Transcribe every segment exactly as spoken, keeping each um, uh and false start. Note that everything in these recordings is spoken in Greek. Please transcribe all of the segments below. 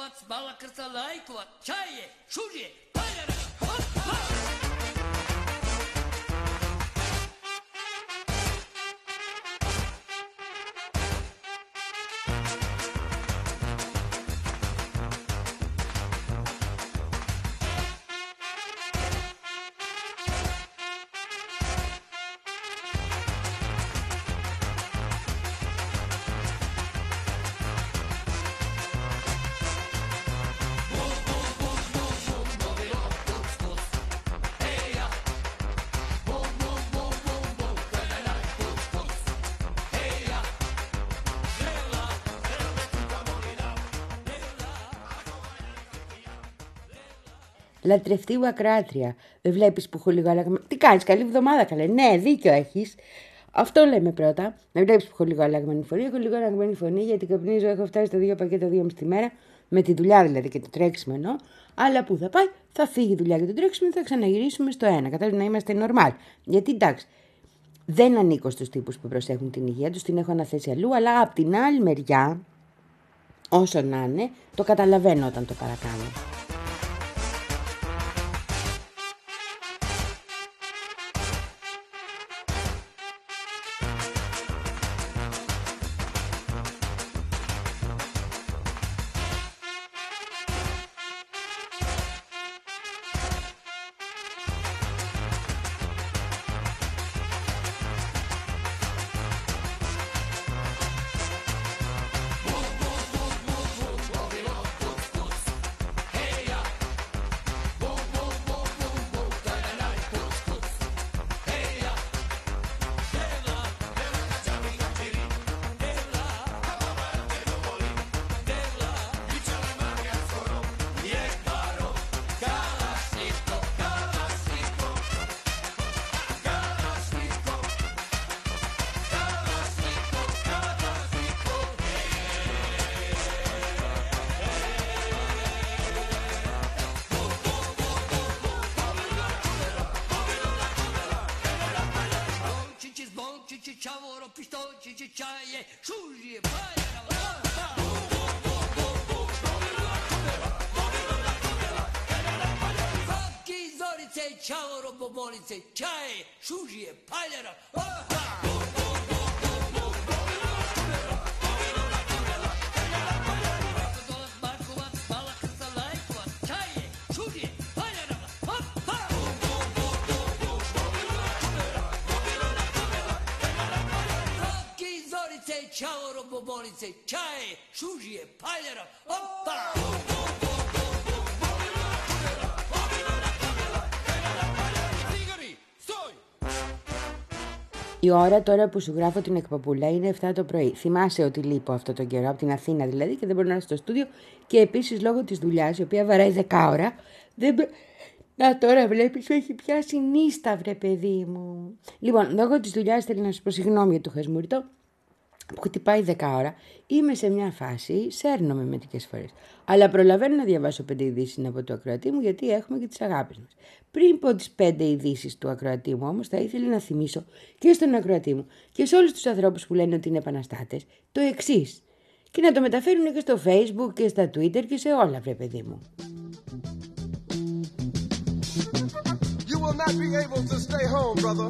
балакуват, балакърта лайкуват, чае, шужие, пайдера, хоп, хоп. Λατρευτή μου ακροάτρια, δεν βλέπεις που έχω λίγο αλλαγμένη. Τι κάνεις, καλή εβδομάδα, καλέ. Ναι, δίκιο έχεις. Αυτό λέμε πρώτα. Δεν βλέπεις που έχω λίγο αλλαγμένη φωνή. Έχω λίγο αλλαγμένη φωνή γιατί καπνίζω. Έχω φτάσει στα δύο πακέτα δύο μισή τη μέρα. Με τη δουλειά δηλαδή και το τρέξιμο εννοώ. Αλλά πού θα πάει, θα φύγει η δουλειά και το τρέξιμο και θα ξαναγυρίσουμε στο ένα. Κατάλαβε να είμαστε normal. Γιατί εντάξει, δεν ανήκω στους τύπους που προσέχουν την υγεία τους, την έχω αναθέσει αλλού. Αλλά απ' την άλλη μεριά, όσο να είναι, το καταλαβαίνω όταν το παρακάνω. Ciao, bobolice, čaje, šužije, paljera, Ciao, bobolice, čaje, šužije, paljera, opa! Η ώρα τώρα που σου γράφω την εκπομπούλα είναι εφτά το πρωί. Θυμάσαι ότι λείπω αυτό τον καιρό, από την Αθήνα δηλαδή, και δεν μπορώ να είμαι στο στούντιο. Και επίσης λόγω της δουλειάς, η οποία βαράει δέκα ώρα, δεν... Να τώρα βλέπεις, έχει πιάσει νύστα, βρε παιδί μου. Λοιπόν, λόγω της δουλειάς θέλω να σου πω συγγνώμη για το χασμουριτό, που χτυπάει δέκα ώρα. Είμαι σε μια φάση, σέρνομαι μερικές φορές. Αλλά προλαβαίνω να διαβάσω πέντε ειδήσεις από το ακροατή μου, γιατί έχουμε και τις αγάπες μας. Πριν πω τις πέντε ειδήσεις του ακροατή μου όμως, θα ήθελα να θυμίσω και στον ακροατή μου και σε όλους τους ανθρώπους που λένε ότι είναι επαναστάτες το εξής. Και να το μεταφέρουν και στο Facebook και στα Twitter και σε όλα, βρε παιδί μου. You will not be able to stay home, brother.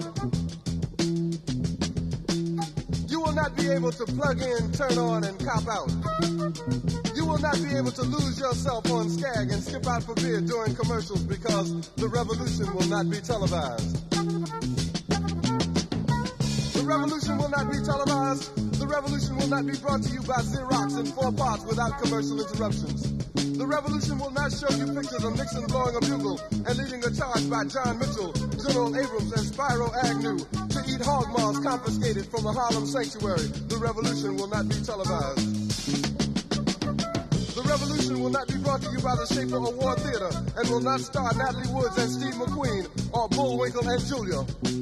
You will not be able to plug in, turn on, and cop out. You will not be able to lose yourself on Skag and skip out for beer during commercials because the revolution will not be televised. The revolution will not be televised. The revolution will not be brought to you by Xerox in four parts without commercial interruptions. The revolution will not show you pictures of Nixon blowing a bugle and leading a charge by John Mitchell, General Abrams, and Spyro Agnew to eat hog maws confiscated from a Harlem sanctuary. The revolution will not be televised. The revolution will not be brought to you by the Schaefer Award Theater and will not star Natalie Woods and Steve McQueen or Bullwinkle and Julia.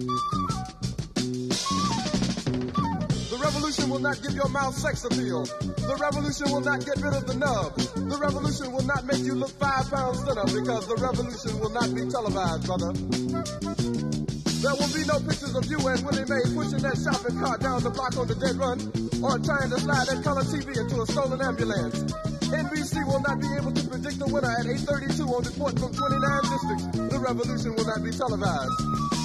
The revolution will not give your mouth sex appeal. The revolution will not get rid of the nub. The revolution will not make you look five pounds thinner because the revolution will not be televised, brother. There will be no pictures of you and Willie Mae pushing that shopping cart down the block on the dead run or trying to slide that color T V into a stolen ambulance. N B C will not be able to predict the winner at eight thirty-two on report from twenty-nine districts. The revolution will not be televised.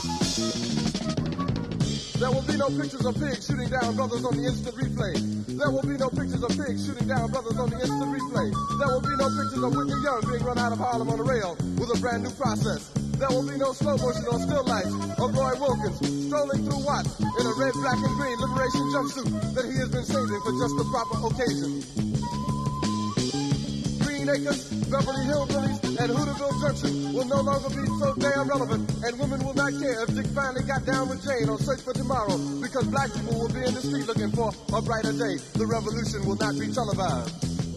There will be no pictures of pigs shooting down brothers on the instant replay. There will be no pictures of pigs shooting down brothers on the instant replay. There will be no pictures of Whitney Young being run out of Harlem on a rail with a brand new process. There will be no slow motion or still lights of Roy Wilkins strolling through Watts in a red, black, and green liberation jumpsuit that he has been saving for just the proper occasion. Green Acres, Beverly Hillbillies, and Hooterville Junction will no longer be so damn relevant, and women will not care if Dick finally got down with Jane on Search for Tomorrow, because black people will be in the street looking for a brighter day. The revolution will not be televised.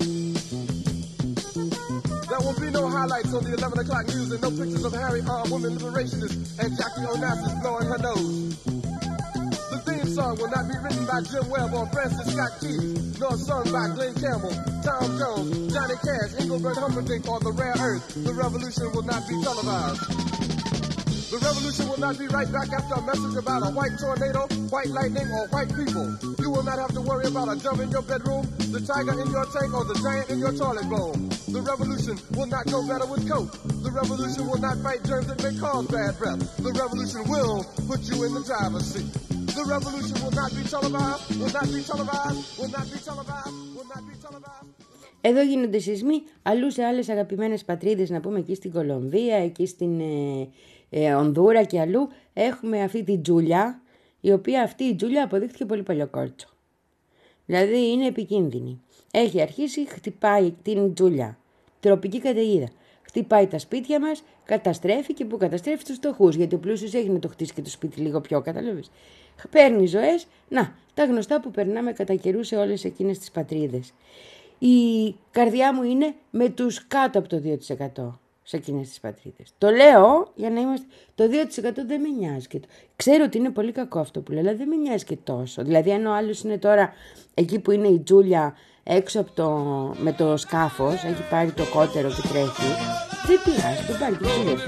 There will be no highlights on the eleven o'clock news and no pictures of Harry armed women liberationists and Jackie Onassis blowing her nose. The theme song will not be written by Jim Webb or Francis Scott Key, nor sung by Glenn Campbell, Tom Jones, Johnny Cash, Engelbert Humperdinck, or The Rare Earth. The revolution will not be televised. The revolution will not be right back after a message about a white tornado, white lightning, or white people. You will not have to worry about a dove in your bedroom, the tiger in your tank, or the giant in your toilet bowl. The revolution will not go better with coke. The revolution will not fight germs that may cause bad breath. The revolution will put you in the driver's seat. The revolution will not be televised, will not be televised, will not be televised, will not be televised. Εδώ γίνονται σεισμοί, αλλού σε άλλες αγαπημένες πατρίδες, να πούμε εκεί στην Κολομβία, εκεί στην ε, ε, Ονδούρα και αλλού, έχουμε αυτή τη Τζούλια, η οποία αυτή η Τζούλια αποδείχθηκε πολύ παλιοκόρτσο. Δηλαδή είναι επικίνδυνη. Έχει αρχίσει, χτυπάει την Τζούλια, τροπική καταιγίδα. Χτυπάει τα σπίτια μας, καταστρέφει και που καταστρέφει τους φτωχούς, γιατί ο πλούσιος έχει να το χτίσει και το σπίτι λίγο πιο, καταλαβαίνεις. Παίρνει ζωές, να, τα γνωστά που περνάμε κατά καιρού σε όλες εκείνες τις πατρίδες. Η καρδιά μου είναι με τους κάτω από το δύο τοις εκατό σε εκείνες τις πατρίδες. Το λέω για να είμαστε... Το δύο τοις εκατό δεν με νοιάζει και το... Ξέρω ότι είναι πολύ κακό αυτό που λέω, αλλά δεν με νοιάζει και τόσο. Δηλαδή αν ο άλλος είναι τώρα εκεί που είναι η Τζούλια έξω από το... με το σκάφος, έχει πάρει το κότερο και τρέχει, δεν πειράζει, το πάρει και τρέχει.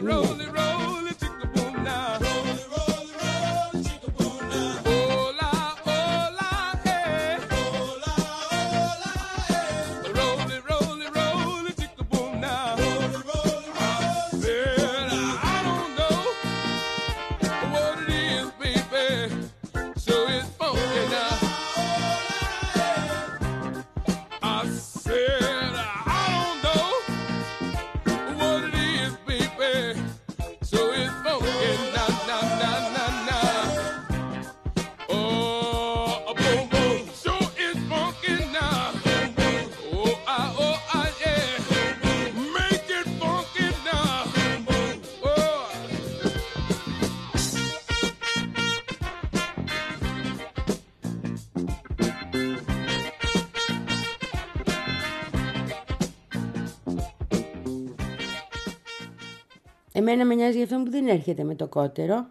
Εμένα με νοιάζει για αυτόν που δεν έρχεται με το κότερο,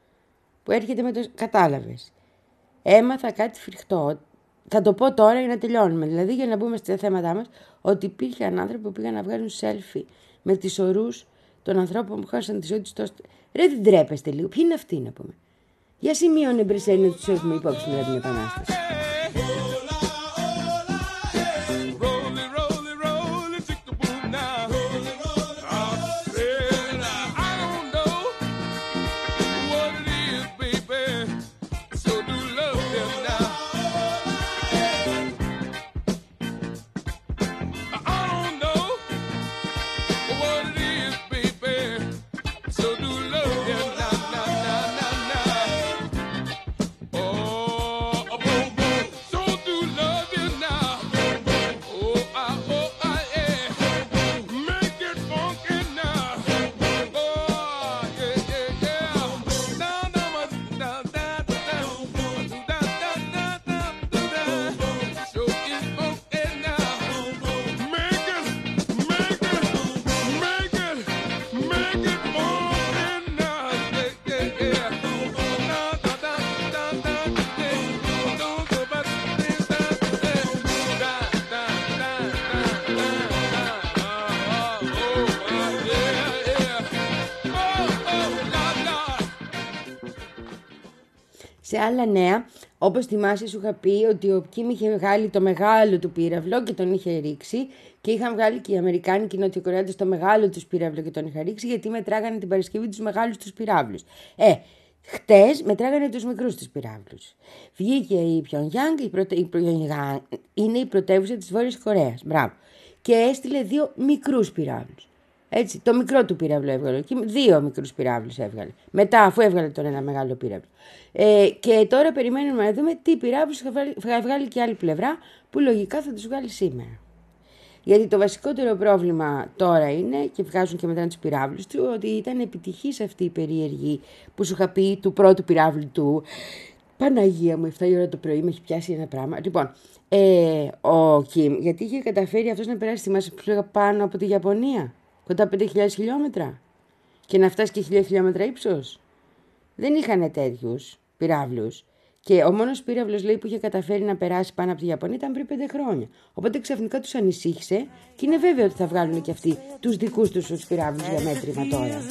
που έρχεται με το... Κατάλαβες. Έμαθα κάτι φρικτό. Θα το πω τώρα για να τελειώνουμε. Δηλαδή για να μπούμε στα θέματά μας, ότι υπήρχαν άνθρωποι που πήγαν να βγάλουν selfie με τις ορούς των ανθρώπων που χάσαν τη ζωή τους τόσο... Ρε δεν τρέπεστε λίγο. Ποιοι είναι αυτοί να πούμε. Για σημείωνε Μπρεσέλη να τους έχουμε υπόψη μετά την Επανάσταση. Σε άλλα νέα, Όπως θυμάσαι, σου είχα πει ότι ο Κιμ είχε βγάλει το μεγάλο του πύραυλο και τον είχε ρίξει, και είχαν βγάλει και οι Αμερικάνοι και οι Νοτιοκορεάτες το μεγάλο του πύραυλο και τον είχαν ρίξει, γιατί μετράγανε την Παρασκευή τους μεγάλους τους πυράβλους. Ε, χτες μετράγανε τους μικρούς τους πυράβλους. Βγήκε η Πιονγκιάνγκ, η πρωτε... η Πιονγκιάνγκ είναι η πρωτεύουσα της Βόρειας Κορέας. Μπράβο. Και έστειλε δύο μικρούς πυράβλους. Έτσι, το μικρό του πύραυλο έβγαλε. Δύο μικρούς πυράβλους έβγαλε. Μετά, αφού έβγαλε τον ένα μεγάλο πύραυλο. Ε, και τώρα περιμένουμε να δούμε τι πυράβλους θα βγάλει και άλλη πλευρά, που λογικά θα τους βγάλει σήμερα. Γιατί το βασικότερο πρόβλημα τώρα είναι, και βγάζουν και μετά τους πυράβλους του, ότι ήταν επιτυχής αυτή η περίεργη που σου είχα πει του πρώτου πυράβλου του. Παναγία μου, εφτά η ώρα το πρωί με έχει πιάσει ένα πράγμα. Λοιπόν, ε, ο Κιμ, γιατί είχε καταφέρει αυτός να περάσει, θυμάσαι που λέγα, πάνω από τη Ιαπωνία, κοντά πέντε χιλιάδες χιλιόμετρα, και να φτάσει και χίλια χιλιόμετρα ύψος. Δεν είχαν τέτοιους πυράβλους. Και ο μόνος πύραυλος, λέει, που είχε καταφέρει να περάσει πάνω από τη Ιαπωνία ήταν πριν πέντε χρόνια. Οπότε ξαφνικά τους ανησύχησε και είναι βέβαιο ότι θα βγάλουν και αυτοί τους δικούς τους τους πυράβλους για μέτρημα τώρα.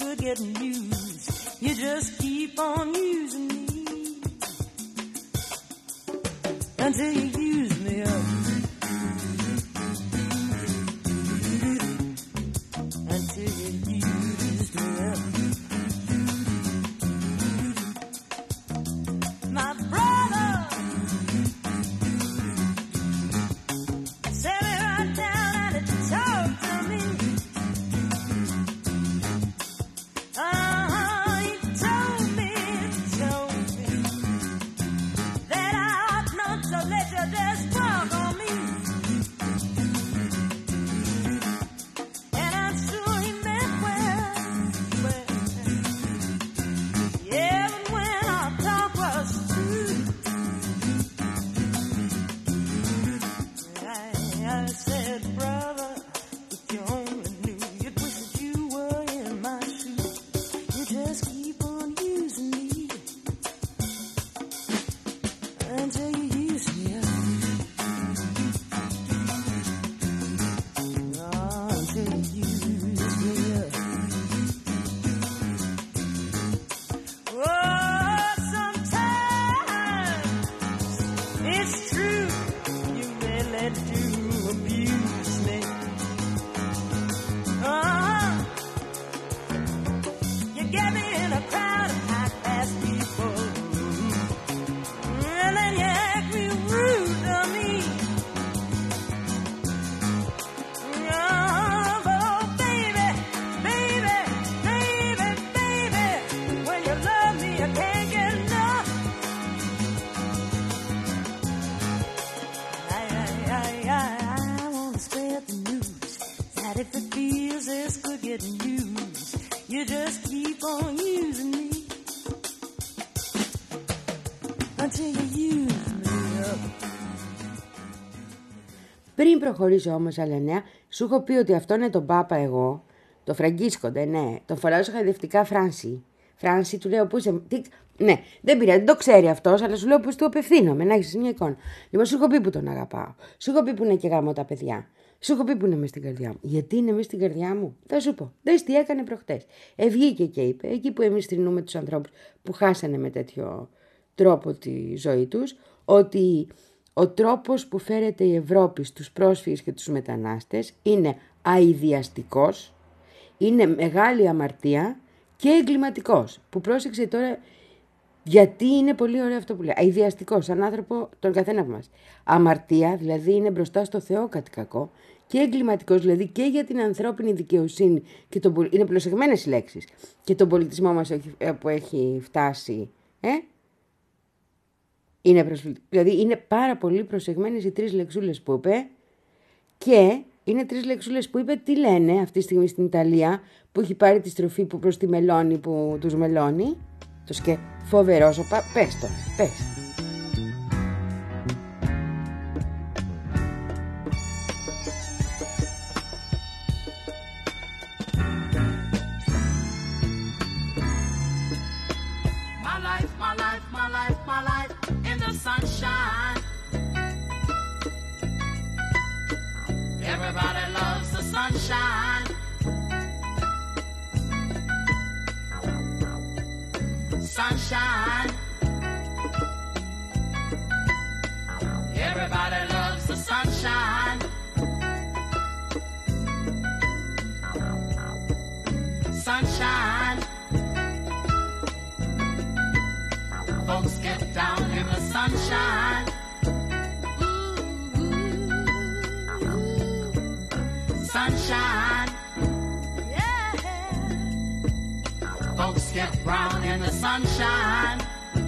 Πριν προχωρήσω όμως άλλα νέα, σου έχω πει ότι αυτό είναι τον Πάπα εγώ, το Φραγκίσκοντε, ναι, τον φοράω σε χαϊδευτικά Φράνση. Φράνση, του λέω πού είσαι. Τι... Ναι, δεν πειράζει, δεν το ξέρει αυτός, αλλά σου λέω πώς του απευθύνομαι, να έχεις μια εικόνα. Λοιπόν, σου έχω πει που τον αγαπάω. Σου έχω πει που είναι και γάμο τα παιδιά. Σου έχω πει που είναι μες στην καρδιά μου. Γιατί είναι μες στην καρδιά μου, θα σου πω. Δες τι έκανε προχτές. Ε, βγήκε και είπε, εκεί που εμείς θρηνούμε τους ανθρώπους που χάσανε με τέτοιο τρόπο τη ζωή τους, ότι ο τρόπος που φέρεται η Ευρώπη στους πρόσφυγες και τους μετανάστες είναι αηδιαστικός, είναι μεγάλη αμαρτία και εγκληματικός. Που πρόσεξε τώρα, γιατί είναι πολύ ωραίο αυτό που λέει. Αηδιαστικός, σαν άνθρωπο τον καθένα από μας. Αμαρτία, δηλαδή είναι μπροστά στο Θεό κάτι κακό, και εγκληματικός, δηλαδή και για την ανθρώπινη δικαιοσύνη, και τον, είναι προσεγμένες οι λέξεις, και τον πολιτισμό μας που έχει φτάσει, ε? Είναι προσφυλ... Δηλαδή είναι πάρα πολύ προσεγμένες οι τρεις λεξούλες που είπε, και είναι τρεις λεξούλες που είπε τι λένε αυτή τη στιγμή στην Ιταλία, που έχει πάρει τη στροφή που προς τη Μελώνη που τους μελώνει. Το σκε... Φοβερός ο Πα... Πες το, πες. Sunshine. Everybody loves the sunshine. Sunshine. sunshine. Sunshine. Folks get down in the sunshine. Sunshine. Yeah. Folks get brown in the sunshine.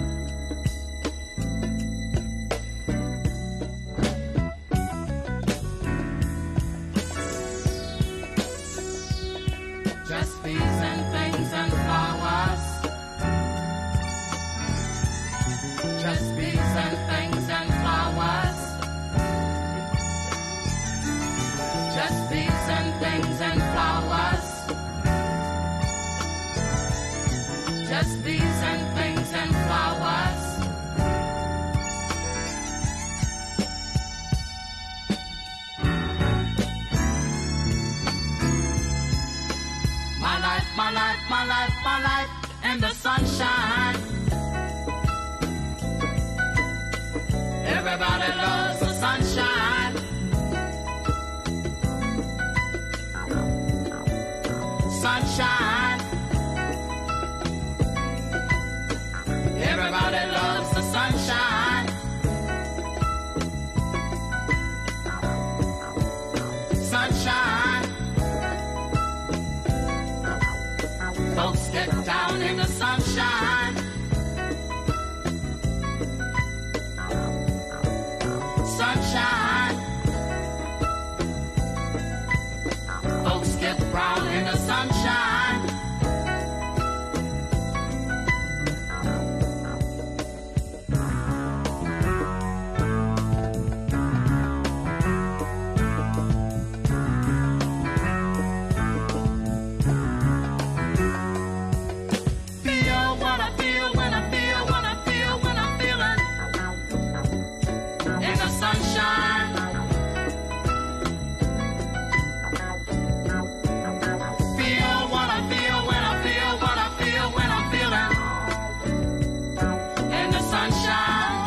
Just bees and things and flowers. Just bees and things and flowers. Just bees and things and flowers. Just bees and things and flowers. My life, my life, my life, my life in the sunshine. Everybody loves the sunshine. Sunshine. Everybody loves the sunshine. Sunshine. Folks get down in the sunshine. Sunshine. Folks get brown in the sunshine. Feel what I feel when I feel what I feel when I'm feeling in the sunshine. Feel what I feel when I feel what I feel when I'm feeling in the sunshine.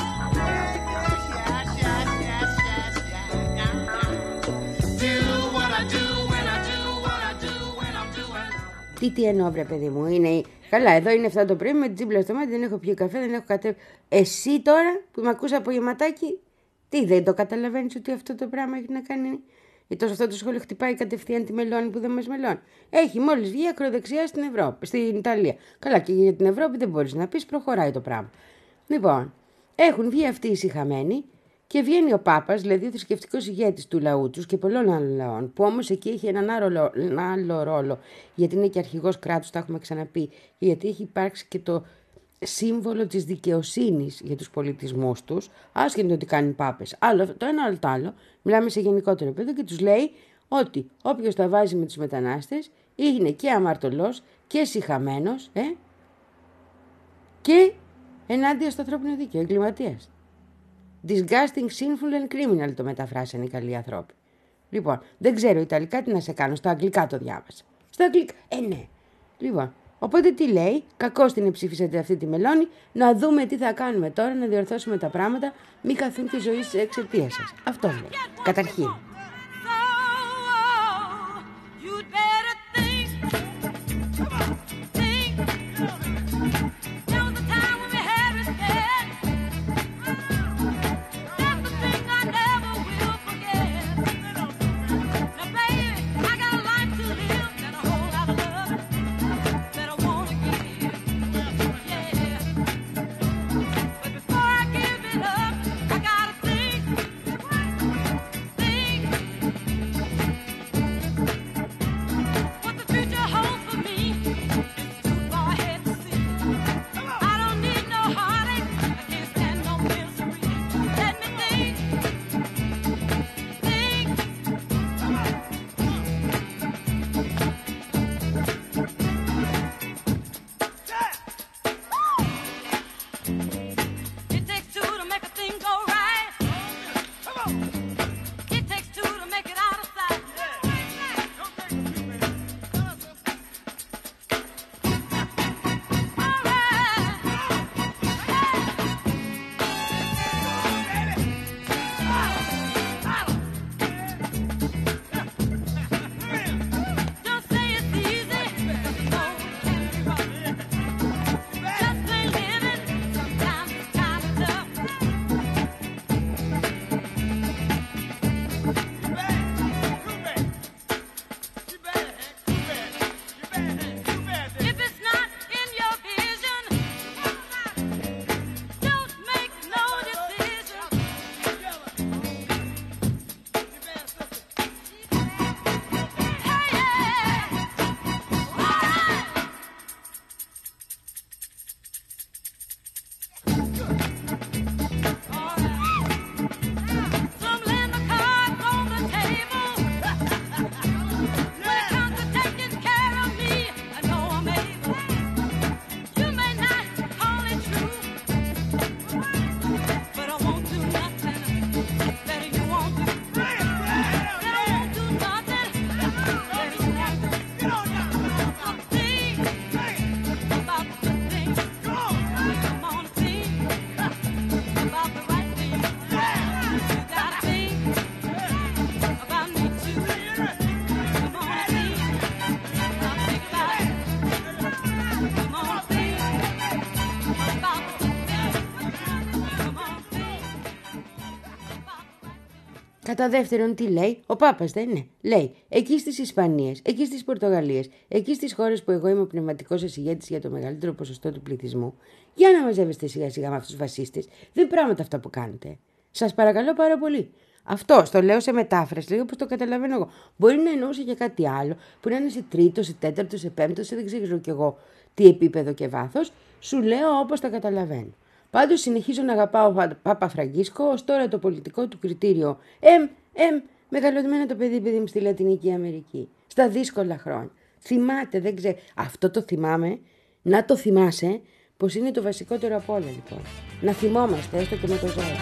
Do what I do when I do what I do when I'm doing. Τι τι εννοώ, βρε παιδί μου, είναι. Καλά, εδώ είναι εφτά το πρωί με την τζίμπλα στο μάτι, δεν έχω πιει καφέ, δεν έχω κατέβει. Εσύ τώρα που με ακούς από γεματάκι, τι δεν το καταλαβαίνεις ότι αυτό το πράγμα έχει να κάνει. Ή τόσο αυτό το σχόλιο χτυπάει κατευθείαν τη μελώνη που δεν μας μελώνει. Έχει μόλις βγει ακροδεξιά στην Ευρώπη, στην Ιταλία. Καλά, και για την Ευρώπη δεν μπορείς να πεις, προχωράει το πράγμα. Λοιπόν, έχουν βγει αυτοί οι σιχαμένοι και βγαίνει ο Πάπας, δηλαδή ο θρησκευτικός ηγέτης του λαού τους και πολλών άλλων λαών, που όμως εκεί έχει έναν άλλο, ένα άλλο ρόλο, γιατί είναι και αρχηγός κράτους, τα έχουμε ξαναπεί, γιατί έχει υπάρξει και το σύμβολο της δικαιοσύνης για τους πολιτισμούς τους, άσχετο ότι κάνουν Πάπες. Άλλο το ένα, άλλο το άλλο, μιλάμε σε γενικότερο επίπεδο και τους λέει ότι όποιος τα βάζει με τους μετανάστες είναι και αμαρτωλός και σιχαμένος ε, και ενάντια στο ανθρώπινο δίκαιο, εγκληματίας. Disgusting, sinful and criminal το μεταφράσανε οι καλοί ανθρώποι. Λοιπόν, δεν ξέρω Ιταλικά τι να σε κάνω, στα αγγλικά το διάβασα. Στα αγγλικά, ε ναι. Λοιπόν, οπότε τι λέει, κακώς την ψήφισατε αυτή τη μελώνη, να δούμε τι θα κάνουμε τώρα, να διορθώσουμε τα πράγματα, μην χαθούν τη ζωή σας εξαιτίας σας. Αυτό λέει, καταρχήν. Think Κατά δεύτερον, τι λέει, ο Πάπας δεν είναι. Λέει, εκεί στις Ισπανίες, εκεί στις Πορτογαλίες, εκεί στις χώρες που εγώ είμαι ο πνευματικός σας ηγέτης για το μεγαλύτερο ποσοστό του πληθυσμού, για να μαζεύεστε σιγά σιγά με αυτούς τους βασίστες. Δεν είναι πράγματα αυτά που κάνετε. Σας παρακαλώ πάρα πολύ. Αυτό το λέω σε μετάφραση, λίγο όπως το καταλαβαίνω εγώ. Μπορεί να εννοούσε και κάτι άλλο, που να είναι σε τρίτο, σε τέταρτο, σε πέμπτο, σε δεν ξέρω κι εγώ τι επίπεδο και βάθος. Σου λέω όπως τα καταλαβαίνω. Πάντως συνεχίζω να αγαπάω Πάπα Φραγκίσκο, ως τώρα το πολιτικό του κριτήριο. Εμ, εμ, μεγαλωμένο το παιδί, παιδί μου στη Λατινική Αμερική. Στα δύσκολα χρόνια. Θυμάται, δεν ξέρω. Αυτό το θυμάμαι, να το θυμάσαι, πως είναι το βασικότερο από όλα λοιπόν. Να θυμόμαστε, έστω και με το ζώο.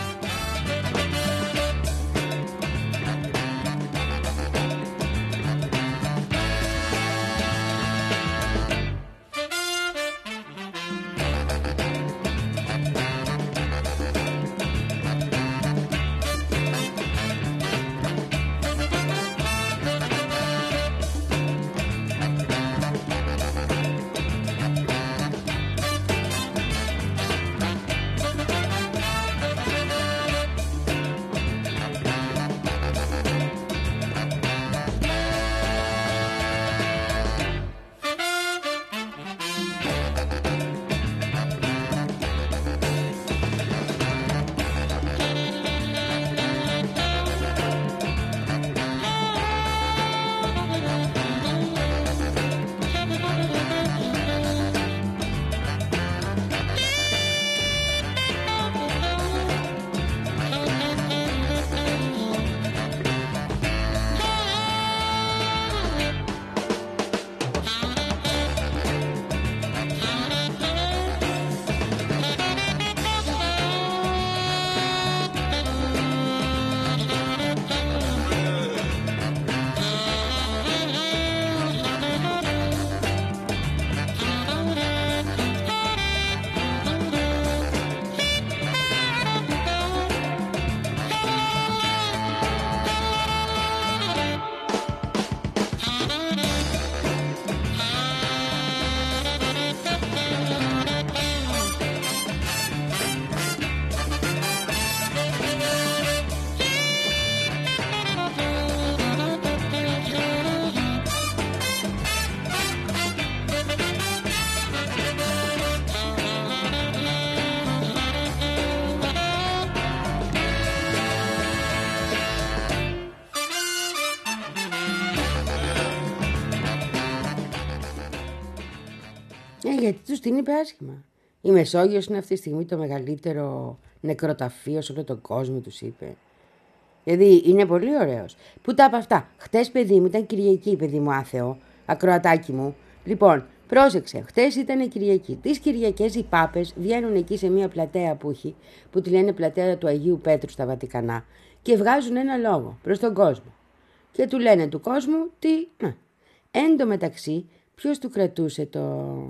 Ε, γιατί τους την είπε άσχημα. Η Μεσόγειος είναι αυτή τη στιγμή το μεγαλύτερο νεκροταφείο σε όλο τον κόσμο, τους είπε. Δηλαδή είναι πολύ ωραίος. Πού τα είπα αυτά. Χτες, παιδί μου, ήταν Κυριακή, παιδί μου άθεο, ακροατάκι μου. Λοιπόν, πρόσεξε, χτες ήταν Κυριακή. Τις Κυριακές οι Πάπες βγαίνουν εκεί σε μια πλατεία που έχει, που τη λένε πλατεία του Αγίου Πέτρου στα Βατικανά, και βγάζουν ένα λόγο προς τον κόσμο. Και του λένε του κόσμου τι. Να. Εν τω μεταξύ, ποιος του κρατούσε το.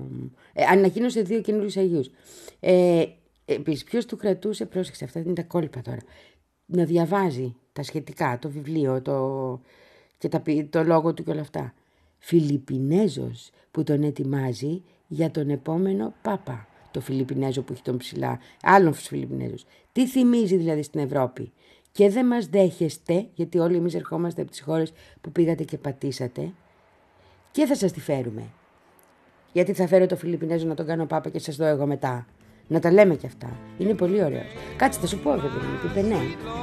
Ε, ανακοίνωσε δύο καινούριους Αγίους. Ε, Επίσης, ποιος του κρατούσε, πρόσεξε, αυτά είναι τα κόλπα τώρα. Να διαβάζει τα σχετικά, το βιβλίο, το, και τα, το λόγο του και όλα αυτά. Φιλιππινέζος που τον ετοιμάζει για τον επόμενο Πάπα. Το Φιλιππινέζο που έχει τον ψηλά, άλλον Φιλιππινέζος. Τι θυμίζει δηλαδή στην Ευρώπη. Και δεν μας δέχεστε, γιατί όλοι εμείς ερχόμαστε από τις χώρες που πήγατε και πατήσατε, και θα σας τη φέρουμε. Γιατί θα φέρω το Φιλιππινέζο να τον κάνω Πάπα και σας δω εγώ μετά. Να τα λέμε κι αυτά. Είναι πολύ ωραίο. Κάτσε, θα σου πω, βέβαια, μου είπε ναι.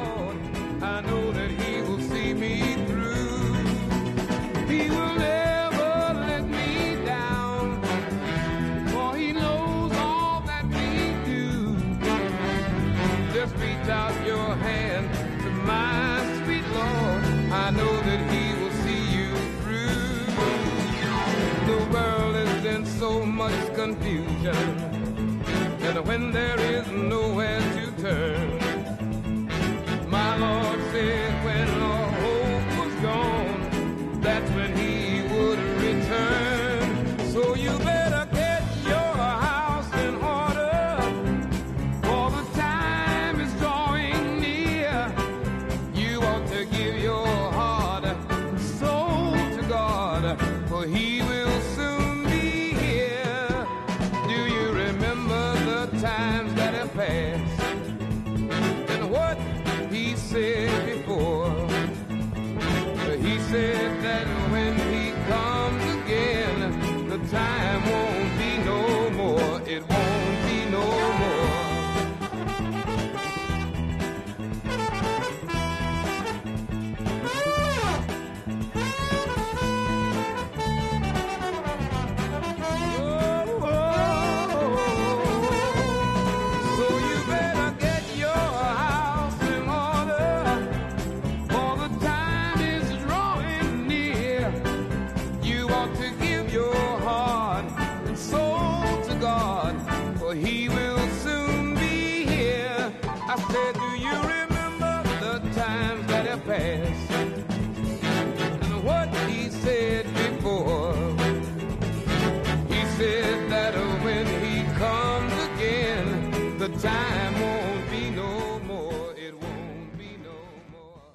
Confusion, and when there is nowhere to turn, my Lord said when all hope was gone, that's when He would return. So you better get your house in order, for the time is drawing near. You ought to give your heart and soul to God, for He will soon. Times that have passed and what He said before. past. And what he said before, he said that when he comes again, the time won't be no more, it won't be no more.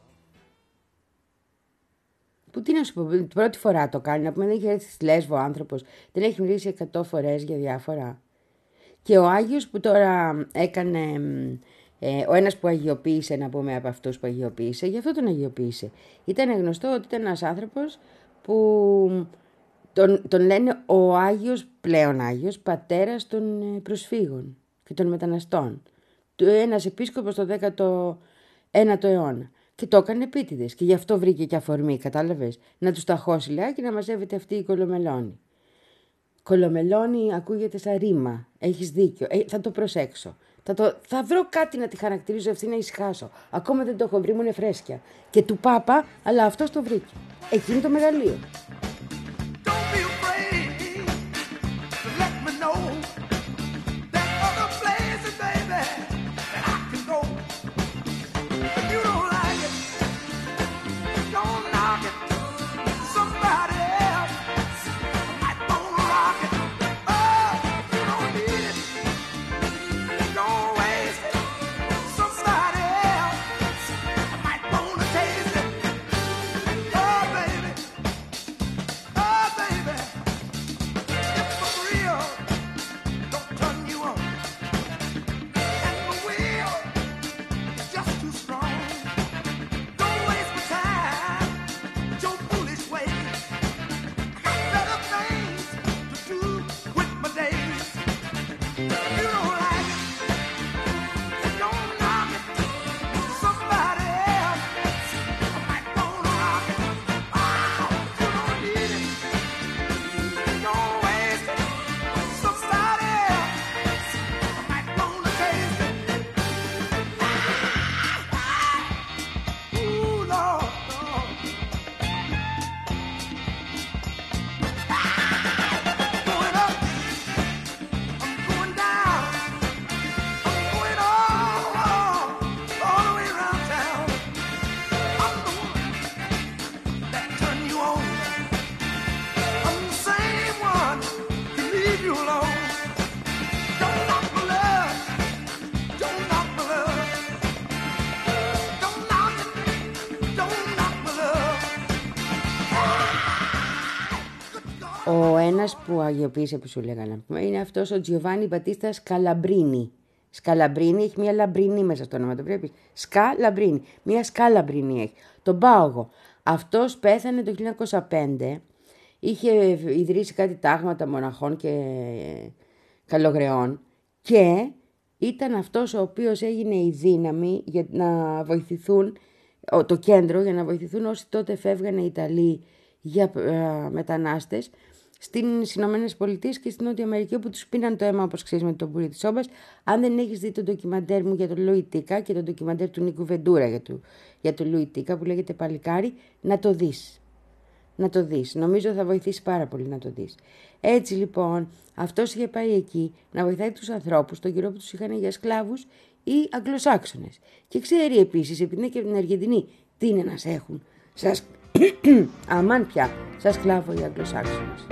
Που τι να σου πω, την πρώτη φορά το κάνει, να πούμε δεν έχει έρθει στη Λέσβο ο άνθρωπος, δεν έχει μιλήσει εκατό φορές για διάφορα. Και ο Άγιος που τώρα έκανε, ε, ο ένας που αγιοποίησε, να πούμε από αυτούς που αγιοποίησε, γι' αυτό τον αγιοποίησε. Ήταν γνωστό ότι ήταν ένας άνθρωπος που τον, τον λένε ο Άγιος, πλέον Άγιος, πατέρας των προσφύγων και των μεταναστών. Ένας επίσκοπος το δέκατο ένατο αιώνα. Και το έκανε επίτηδες και γι' αυτό βρήκε και αφορμή, κατάλαβες, να τους ταχώσει λέει και να μαζεύεται αυτή η κολομελώνη. Κολομελώνη ακούγεται σαν ρήμα. Έχεις δίκιο. Ε, θα το προσέξω. Θα, το, θα βρω κάτι να τη χαρακτηρίζω αυτή να ησυχάσω. Ακόμα δεν το έχω βρει, μου είναι φρέσκια. Και του Πάπα, αλλά αυτός το βρήκε. Εκεί είναι το μεγαλείο. Ο ένας που αγιοποίησε που σου λέγα να πούμε είναι αυτός ο Τζιοβάνι Μπατίστα Σκαλαμπρίνι. Σκαλαμπρίνι έχει μια λαμπρινή μέσα στο όνομα, το βλέπεις. Σκαλαμπρίνι, μια σκαλαμπρίνι έχει. Τον πάω εγώ. Αυτός πέθανε το χίλια εννιακόσια πέντε, είχε ιδρύσει κάτι τάγματα μοναχών και καλογραιών και ήταν αυτός ο οποίος έγινε η δύναμη για να βοηθηθούν, το κέντρο για να βοηθηθούν όσοι τότε φεύγανε Ιταλοί για ε, μετανάστες στις Ηνωμένες Πολιτείες και στην Νότια Αμερική, όπου τους πίναν το αίμα, όπως ξέρεις, με τον πουρί της σόμπας. Αν δεν έχεις δει το ντοκιμαντέρ μου για τον Λούι Τίκα και το ντοκιμαντέρ του Νίκου Βεντούρα για το, για το Λούι Τίκα που λέγεται Παλικάρι, να το δεις. Να το δεις. Νομίζω θα βοηθήσει πάρα πολύ να το δεις. Έτσι λοιπόν, αυτός είχε πάει εκεί να βοηθάει τους ανθρώπους, τον καιρό που τους είχαν για σκλάβους ή Αγγλοσάξονες. Και ξέρει επίσης, επειδή είναι και από την Αργεντινή, τι είναι να σε έχουν. Σας... Αμάν πια, σας σκλάβο οι Αγγλοσάξονες.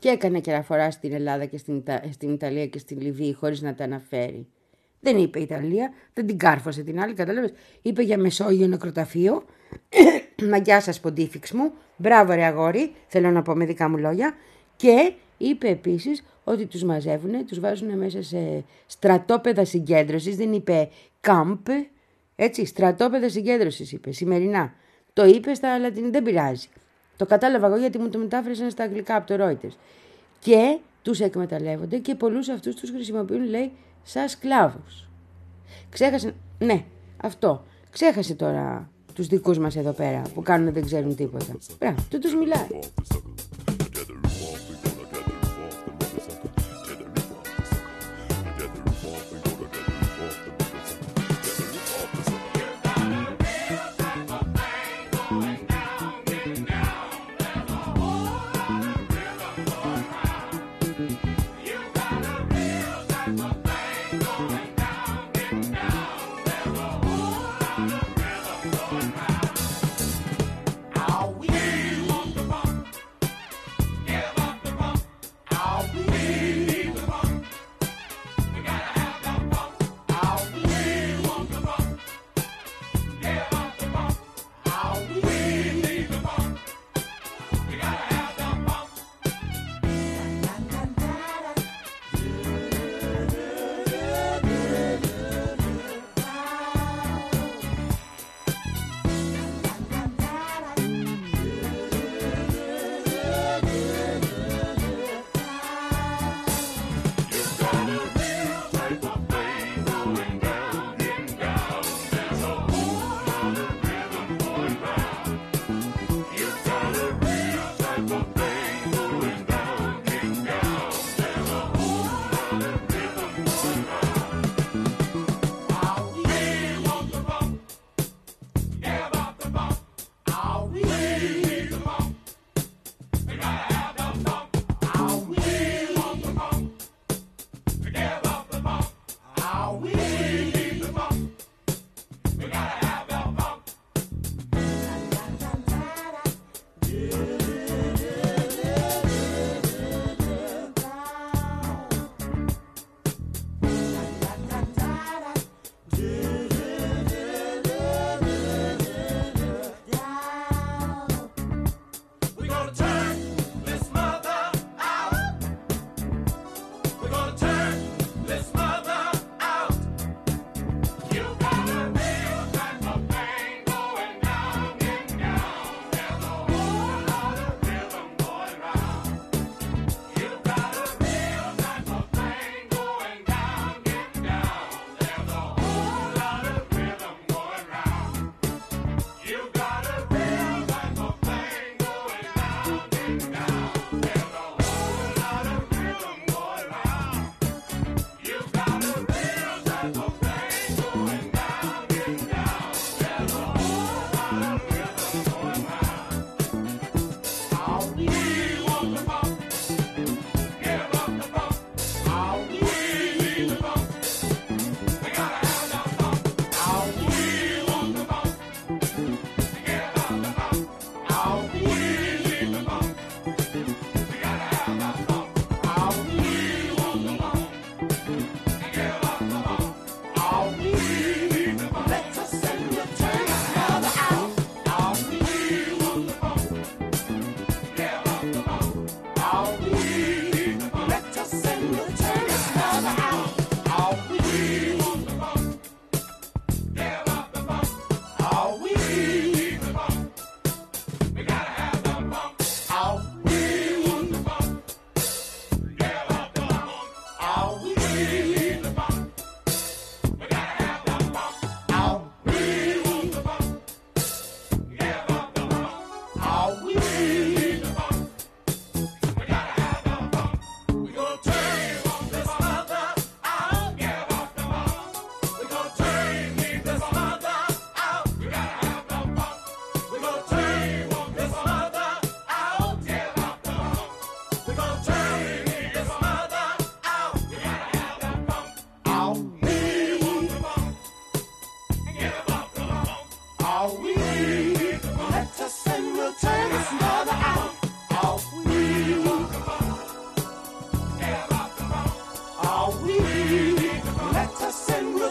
έκανε και αναφορά στην Ελλάδα και στην, Ιτα... στην Ιταλία και στην Λιβύη χωρίς να τα αναφέρει. Δεν είπε η Ιταλία, δεν την κάρφωσε την άλλη, κατάλαβες. Είπε για Μεσόγειο νεκροταφείο. Μαγιά σας ποντίφιξ μου. Μπράβο ρε αγόρι, θέλω να πω με δικά μου λόγια. Και είπε επίσης ότι τους μαζεύουν, τους βάζουν μέσα σε στρατόπεδα συγκέντρωσης. Δεν είπε κάμπ, έτσι, στρατόπεδα συγκέντρωσης είπε, σημερινά. Το είπε στα λατινικά, δεν πειράζει. Το κατάλαβα εγώ γιατί μου το μετάφρασαν στα αγγλικά από το Reuters. Και τους εκμεταλλεύονται και πολλούς αυτούς τους χρησιμοποιούν, λέει, σαν σκλάβους. Ξέχασε, ναι, αυτό. Ξέχασε τώρα τους δικούς μας εδώ πέρα που κάνουν δεν ξέρουν τίποτα. Μπράβο, του τους μιλάει.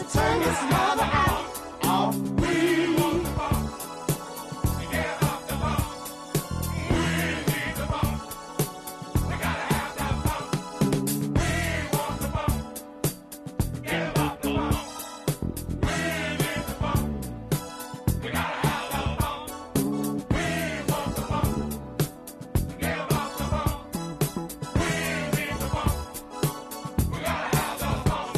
turn this mother out. Off we want the bump. We get off the bump. We need the bump. We gotta have that bump. We want the bump. Get off the bump. We need the bump. We gotta have that bump. We want the bump. Get off the bump. We need the bump. We gotta have that bump.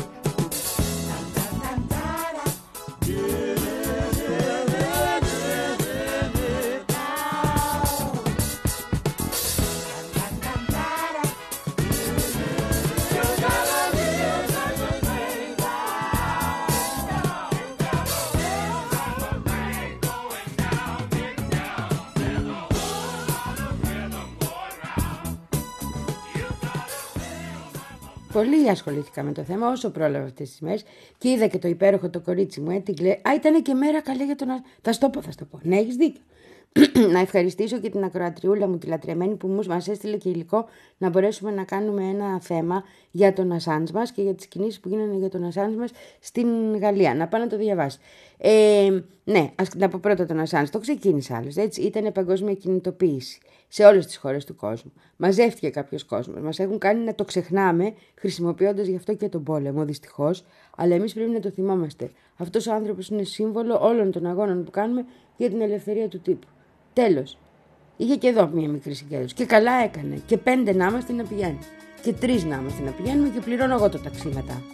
Πολύ ασχολήθηκα με το θέμα όσο πρόλαβα αυτές τις μέρες και είδα και το υπέροχο το κορίτσι μου, έτυγκλε. Α, ήταν και μέρα καλή για τον. Α... Θα σου το πω, θα σου το πω. Ναι, έχεις δίκιο. Να ευχαριστήσω και την ακροατριούλα μου, τη λατρεμένη, που μας έστειλε και υλικό να μπορέσουμε να κάνουμε ένα θέμα για τον Ασάντζ μας και για τις κινήσεις που γίνανε για τον Ασάντζ μας στην Γαλλία. Να πάω να το διαβάσει. Ε, ναι, ας να πω πρώτα τον Ασάντζ. Το ξεκίνησε άλλος, έτσι. Ήταν παγκόσμια κινητοποίηση σε όλες τις χώρες του κόσμου. Μαζεύτηκε κάποιος κόσμος. Μας έχουν κάνει να το ξεχνάμε, χρησιμοποιώντας γι' αυτό και τον πόλεμο, δυστυχώς. Αλλά εμείς πρέπει να το θυμόμαστε. Αυτός ο άνθρωπος είναι σύμβολο όλων των αγώνων που κάνουμε για την ελευθερία του τύπου. Τέλος. Είχε και εδώ μια μικρή συγκέντρωση. Και καλά έκανε. Και πέντε να είμαστε να πηγαίνουν. Και τρεις να είμαστε να πηγαίνουμε και πληρώνω εγώ το ταξί μετά.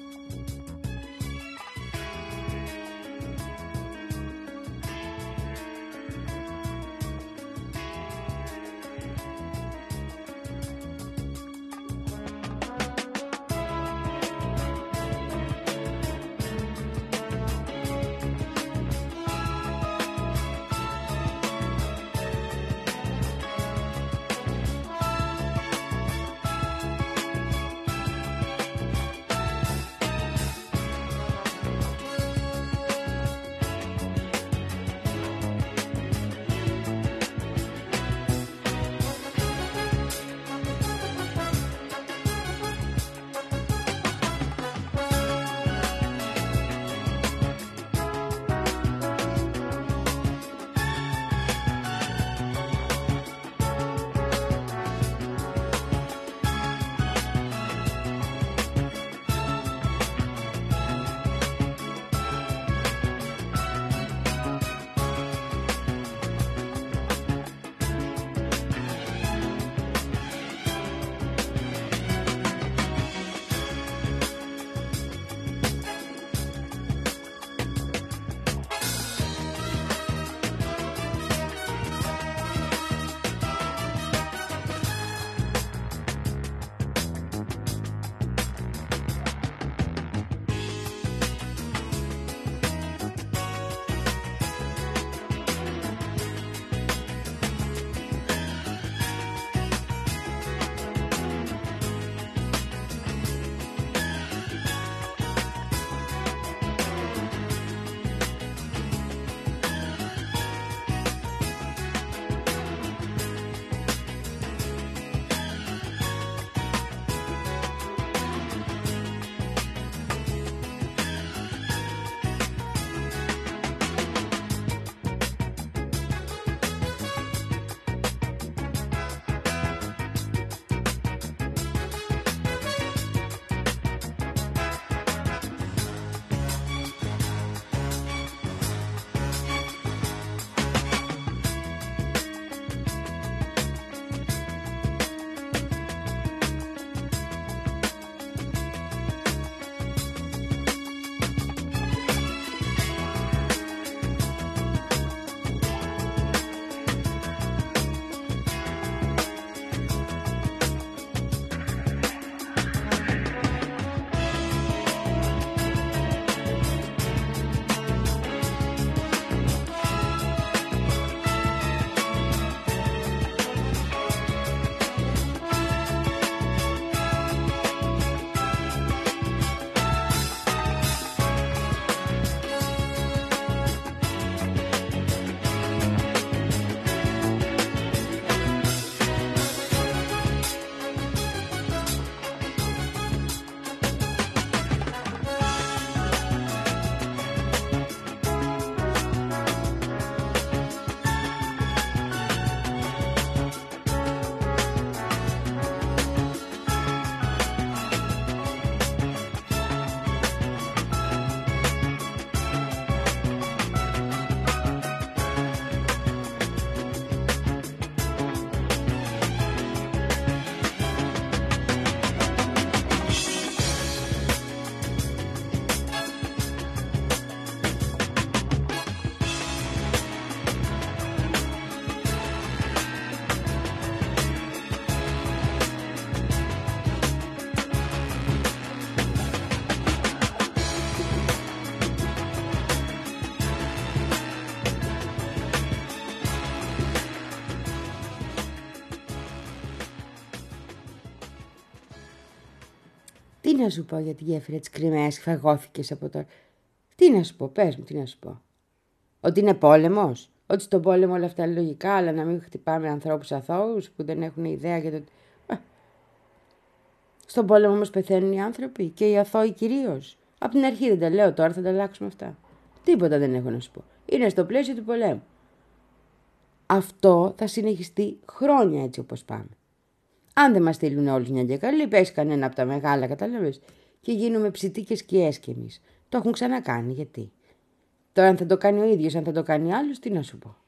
Τι να σου πω για τη γέφυρα της Κριμαίας, φαγώθηκες από τώρα. Τι να σου πω, πες μου, τι να σου πω. Ότι είναι πόλεμος, ότι στον πόλεμο όλα αυτά είναι λογικά, αλλά να μην χτυπάμε ανθρώπους αθώους που δεν έχουν ιδέα για το... Α, στον πόλεμο όμως πεθαίνουν οι άνθρωποι και οι αθώοι κυρίως. Από την αρχή δεν τα λέω, τώρα θα τα αλλάξουμε αυτά. Τίποτα δεν έχω να σου πω. Είναι στο πλαίσιο του πολέμου. Αυτό θα συνεχιστεί χρόνια έτσι όπως πάμε. Αν δεν μας στείλουν όλους μια και καλή, πέσει κανένα από τα μεγάλα, κατάλαβες, και γίνουμε ψητοί και σκιές κι εμείς. Το έχουν ξανακάνει, γιατί. Τώρα αν θα το κάνει ο ίδιος, αν θα το κάνει άλλος, τι να σου πω.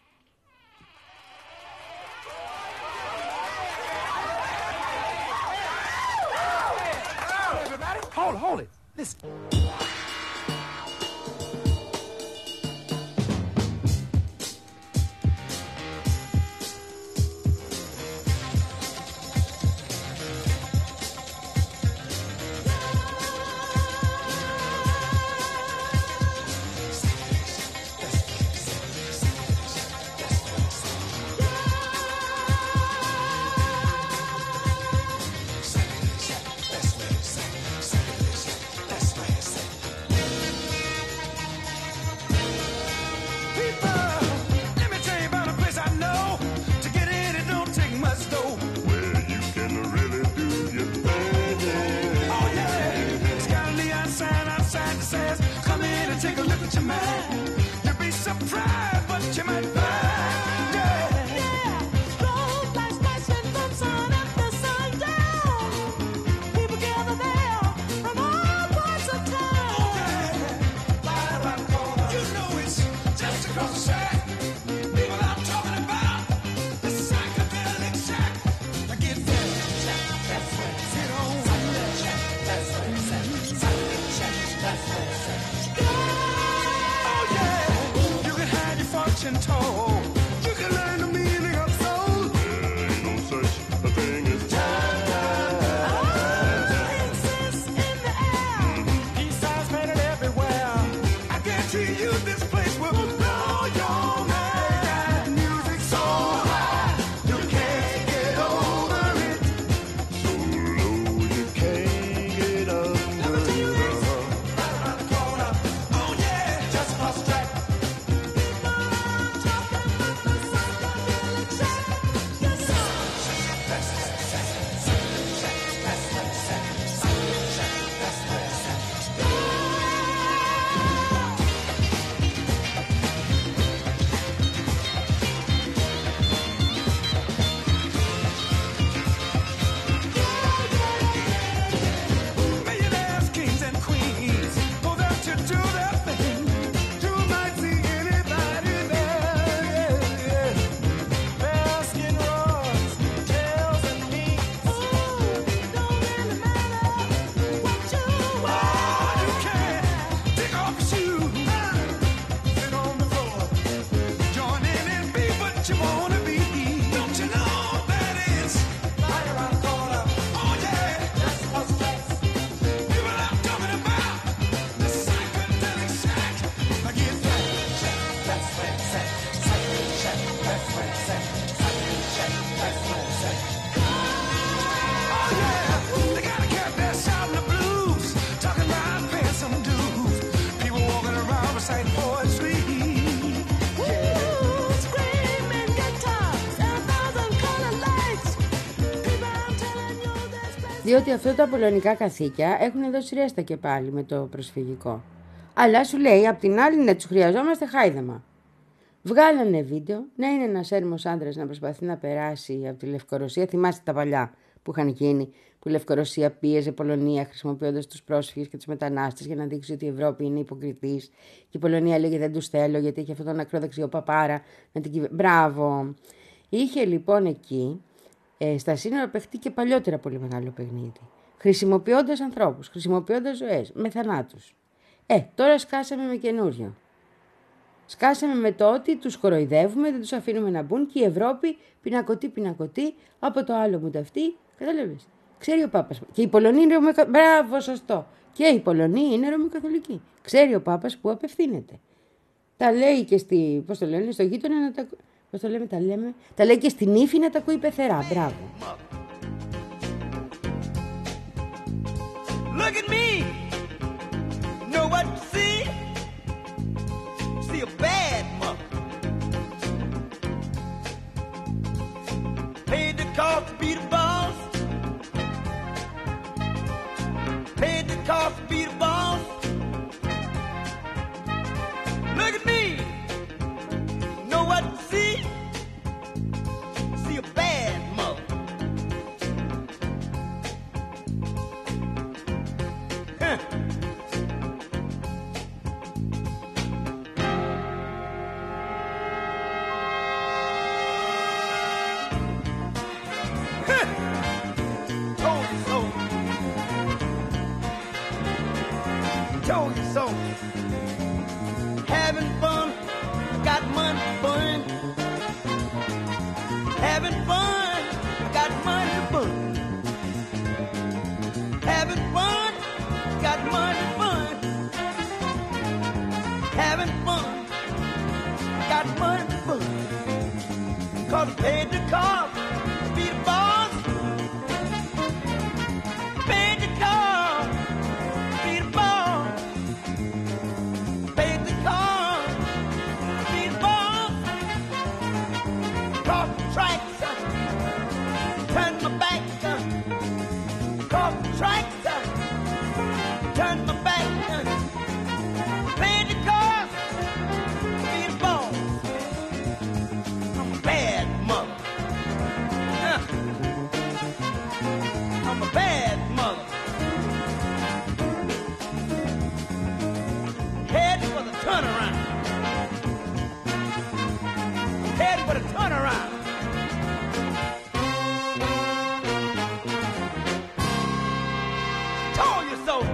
Hold it, hold it. Listen. Διότι αυτά τα πολωνικά καθήκια έχουν δώσει ρέστα και πάλι με το προσφυγικό. Αλλά σου λέει απ' την άλλη να τους χρειαζόμαστε χάιδεμα. Βγάλανε βίντεο, να είναι ένας έρημος άντρας να προσπαθεί να περάσει από τη Λευκορωσία. Θυμάστε τα παλιά που είχαν γίνει, που η Λευκορωσία πίεζε Πολωνία χρησιμοποιώντας τους πρόσφυγες και τους μετανάστες για να δείξει ότι η Ευρώπη είναι υποκριτής. Και η Πολωνία λέγε δεν τους θέλω γιατί έχει αυτόν τον ακροδεξιό παπάρα να την κυβε... Μπράβο! Είχε λοιπόν εκεί ε, στα σύνορα παιχτεί και παλιότερα πολύ μεγάλο παιχνίδι. Χρησιμοποιώντας ανθρώπους, χρησιμοποιώντας ζωές, με θανάτους. Ε, τώρα σκάσαμε με καινούριο. Σκάσαμε με το ότι τους κοροϊδεύουμε, δεν τους αφήνουμε να μπουν και η Ευρώπη πινακωτή πινακωτή από το άλλο μου ταυτί. Κατάλαβες. Ξέρει ο Πάπας. Και οι Πολωνοί είναι ρωμαιοκαθολικοί. Μπράβο, σωστό. Και οι Πολωνοί είναι ρωμαιοκαθολικοί. Ξέρει ο Πάπας που απευθύνεται. Τα λέει και στη. Πώς το λένε, στο γείτονα να τα. Πώς το λέμε, τα λέμε. Τα λέει και στην ύφη να τα ακούει πεθερά. Μπράβο. Look at me. Know what you see? See a bad mother. Paid the cost to be the boss. Paid the cost to be the boss. Look at me. Know what you see? See a bad mother. Huh. Told you so. Told you so. Having fun, got money to burn. Having fun, got money to burn. Having fun, got money to burn. Having fun, got money to burn. Cause I paid the cost to be the boss. Paid the cost to be the boss. Paid the cost to be the boss. Cross the tracks, uh, turn my back. Uh, cross the tracks, uh, turn my back. Uh, paid the cost to be the boss. I'm a bad mother. Uh, I'm a bad mother. Heading for the turnaround. Heading for the turnaround. Told you so.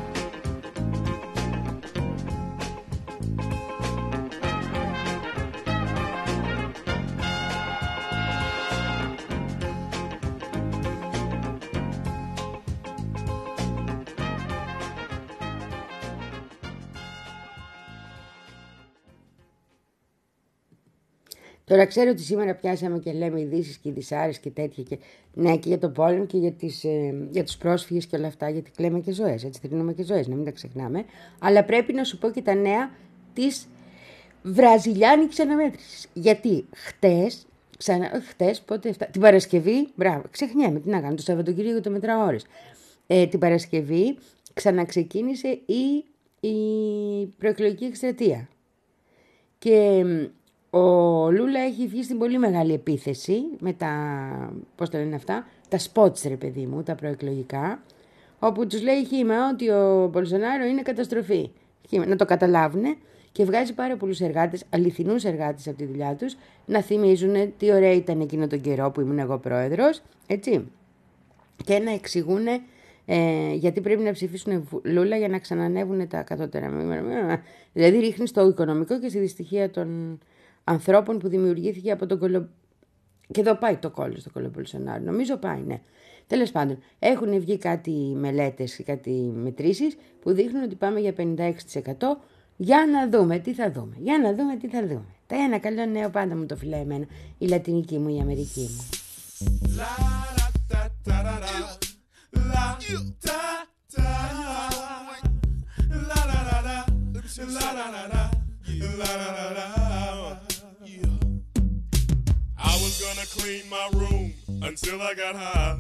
Τώρα ξέρω ότι σήμερα πιάσαμε και λέμε ειδήσεις και ειδησάρες και τέτοια και ναι, και για το πόλεμο και για, τις, ε, για τους πρόσφυγες και όλα αυτά, γιατί κλαίμε και ζωές, έτσι θρυνούμε και ζωές, να μην τα ξεχνάμε. Αλλά πρέπει να σου πω και τα νέα της βραζιλιάνικης αναμέτρησης. Γιατί χτες, ξανα, όχι χτες, πότε, εφτά, την Παρασκευή, μπράβο, ξεχνιέμαι, τι να κάνω, το Σαββατοκύριακο το μετράω ώρες. Ε, την Παρασκευή ξαναξεκίνησε η, η προεκλογική εκστρατεία. Και ο Λούλα έχει βγει στην πολύ μεγάλη επίθεση με τα, πώς το λένε αυτά, τα spots ρε παιδί μου, τα προεκλογικά, όπου τους λέει χήμα ότι ο Μπολσονάρο είναι καταστροφή. Χήμα, να το καταλάβουνε και βγάζει πάρα πολλούς εργάτες, αληθινούς εργάτες από τη δουλειά τους, να θυμίζουν τι ωραία ήταν εκείνο τον καιρό που ήμουν εγώ πρόεδρος, έτσι, και να εξηγούν ε, γιατί πρέπει να ψηφίσουν Λούλα για να ξανανεύουν τα κατώτερα. Δηλαδή ρίχνει στο οικονομικό και στη δυστυχία των ανθρώπων που δημιουργήθηκε από τον κολο... Και εδώ πάει το κόλλο στο κολομπολσονάρο. Νομίζω πάει, ναι. Τέλος πάντων, έχουν βγει κάτι μελέτες και κάτι μετρήσεις που δείχνουν ότι πάμε για πενήντα έξι τοις εκατό. Για να δούμε τι θα δούμε. Για να δούμε τι θα δούμε. Τα ένα καλό νέο πάντα μου το φιλάει εμένα. Η λατινική μου, η αμερική μου. I was gonna clean my room until I got high.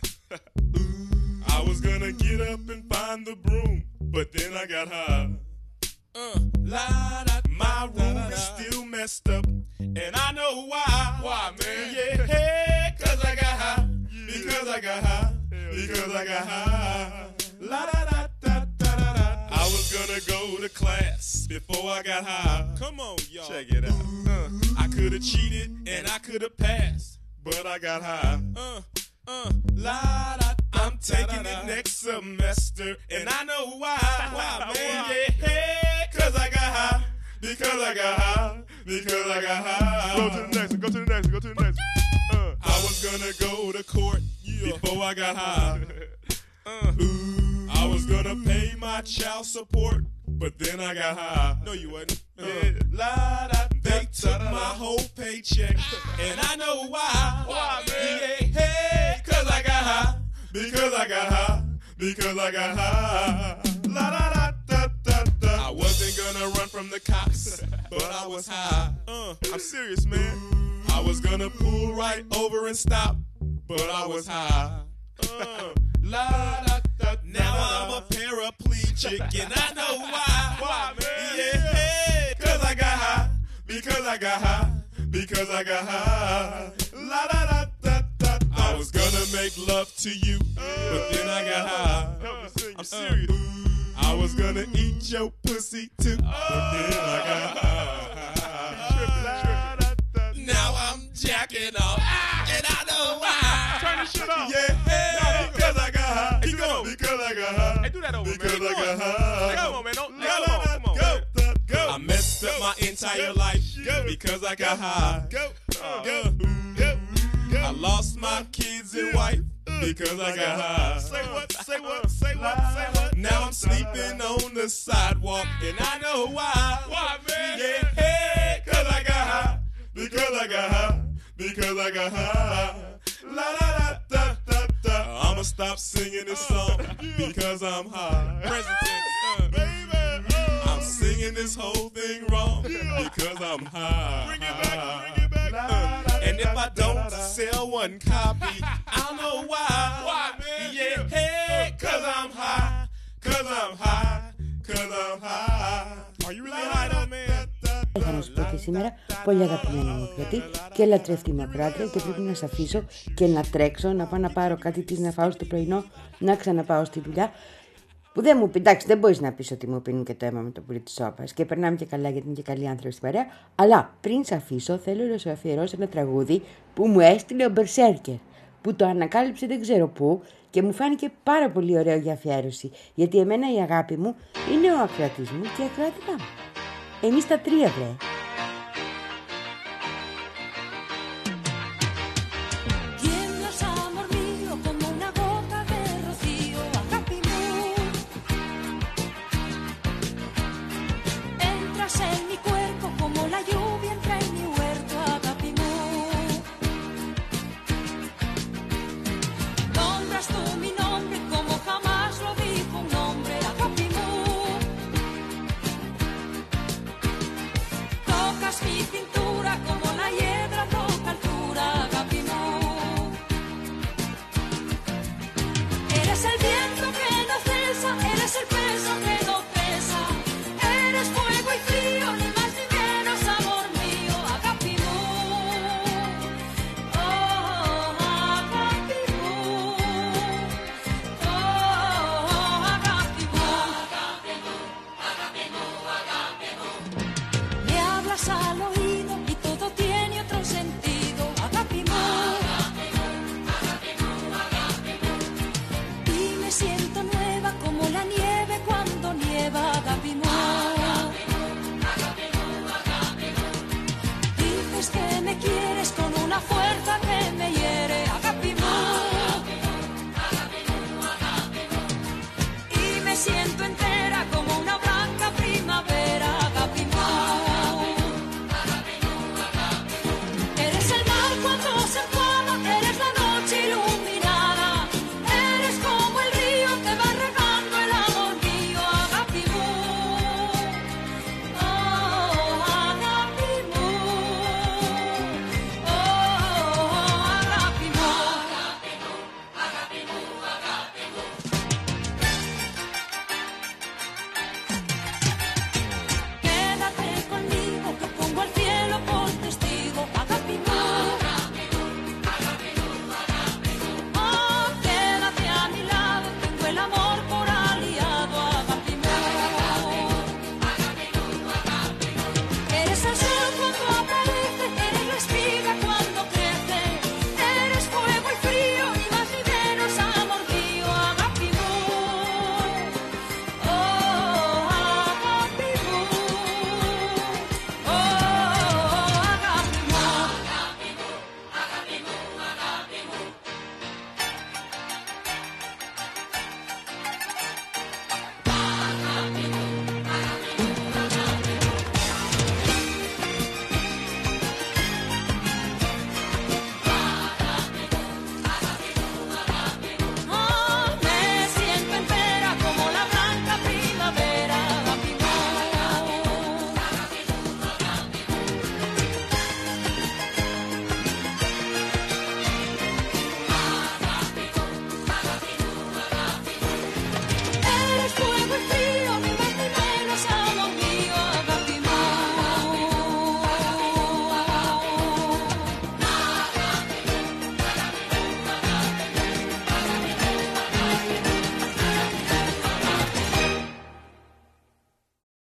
I was gonna get up and find the broom, but then I got high. Uh, la, da, my room da, da, is still messed up, and I know why. Why, man? Yeah, hey, cause I got high. Because I got high. Because I got high. La da da da da da da. I was gonna go to class before I got high. Come on, y'all. Check it out. Uh, I could have cheated and I could have passed, but I got high. Uh, uh, la da. I'm taking it next semester, and I know why. Why, man? Yeah, hey, cause I got high. Because I got high. Because I got high. Go to the next one. Go to the next one. Go to the next one. Uh, I was gonna go to court before I got high. Uh, I was gonna pay my child support, but then I got high. No, you wasn't. Uh, la, da, they took my whole paycheck, and I know why. Why, man? Yeah, hey, cause I got high. Because I got high. because I got high. La da da da da da. I wasn't gonna run from the cops, but I was high. Uh, I'm serious, man. I was gonna pull right over and stop, but I was high. Uh, la da da. Now I'm a paraplegic, and I know why. Why, man? Yeah, cause I got high, because I got high, because I got high. La da da da da. I was gonna make love to you, but then I got high. I'm serious. I was gonna eat your pussy too, but then I got high. Now I'm jacking off, and I know why. Turn this shit off. Yeah, because I got high. Keep going. Because I got high. Hey, do that over, Because man. I got high. Come on, man. Don't, La, come la, on, la, come on. go, man. go. I messed up my entire life because I got high. Go, go, go, go. I lost my kids and wife because I got high. Say what? Say what? Say what? Say what? Now I'm sleeping on the sidewalk and I know why. Why, man? Yeah, hey, cause I got high. Because I got high. Because I got high. La la la da da da. I'ma stop singing this song because I'm high. Present tense, uh, baby. Oh. I'm singing this whole thing wrong because I'm high. Bring it back, bring it back. Uh, and if I don't sell one copy, I don't know why. Why, man? Yeah, hey, cause I'm high. Cause I'm high. Cause I'm high. Are you really high though, man? Θα να σου πω και σήμερα, πολύ αγαπημένη μου ακροατή και λατρευτή μου ακροάτρια, και πρέπει να σε αφήσω και να τρέξω, να πάω να πάρω κάτι της να φάω στο πρωινό, να ξαναπάω στη δουλειά. Που δεν μου πει, εντάξει, δεν μπορείς να πεις ότι μου πίνουν και το αίμα με το πουλί της σόπας και περνάμε και καλά γιατί είναι και καλοί άνθρωποι στην παρέα. Αλλά πριν σε αφήσω, θέλω να σου αφιερώσω ένα τραγούδι που μου έστειλε ο Μπερσέρκερ, που το ανακάλυψε δεν ξέρω πού και μου φάνηκε πάρα πολύ ωραίο για αφιέρωση. Γιατί εμένα η αγάπη μου είναι ο ακροατής μου και η ακροατικά μου. Εμείς τα τρία, βρε.